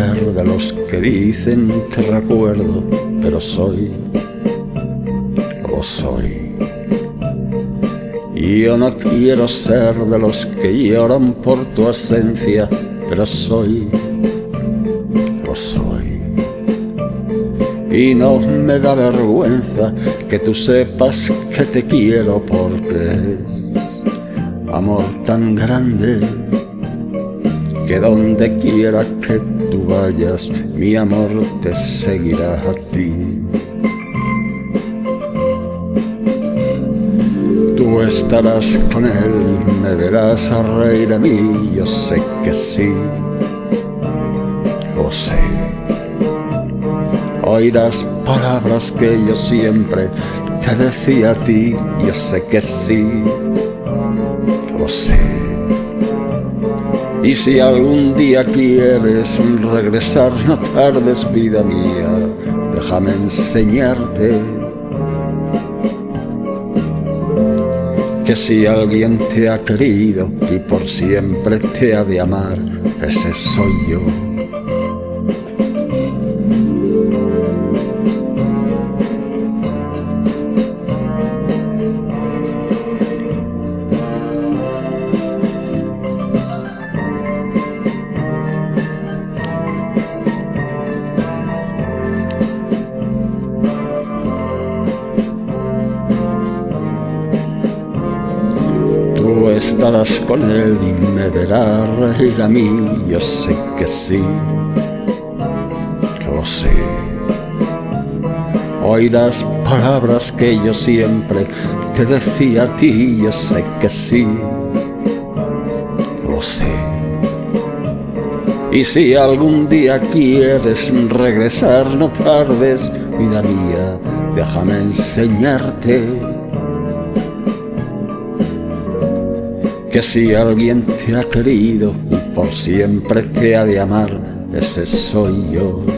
ser de los que dicen te recuerdo, pero soy, lo soy. Yo no quiero ser de los que lloran por tu ausencia, pero soy, lo soy. Y no me da vergüenza que tú sepas que te quiero, porque es amor tan grande que donde quiera que tú vayas, mi amor te seguirá a ti. Tú estarás con él, me verás a reír a mí, yo sé que sí, lo sé. Oirás palabras que yo siempre te decía a ti, yo sé que sí, lo sé. Y si algún día quieres regresar, no tardes, vida mía, déjame enseñarte que si alguien te ha querido y por siempre te ha de amar, ese soy yo. Tú estarás con él y me verás reír a mí, yo sé que sí, lo sé. Oirás palabras que yo siempre te decía a ti, yo sé que sí, lo sé. Y si algún día quieres regresar, no tardes, vida mía, déjame enseñarte que si alguien te ha querido y por siempre te ha de amar, ese soy yo.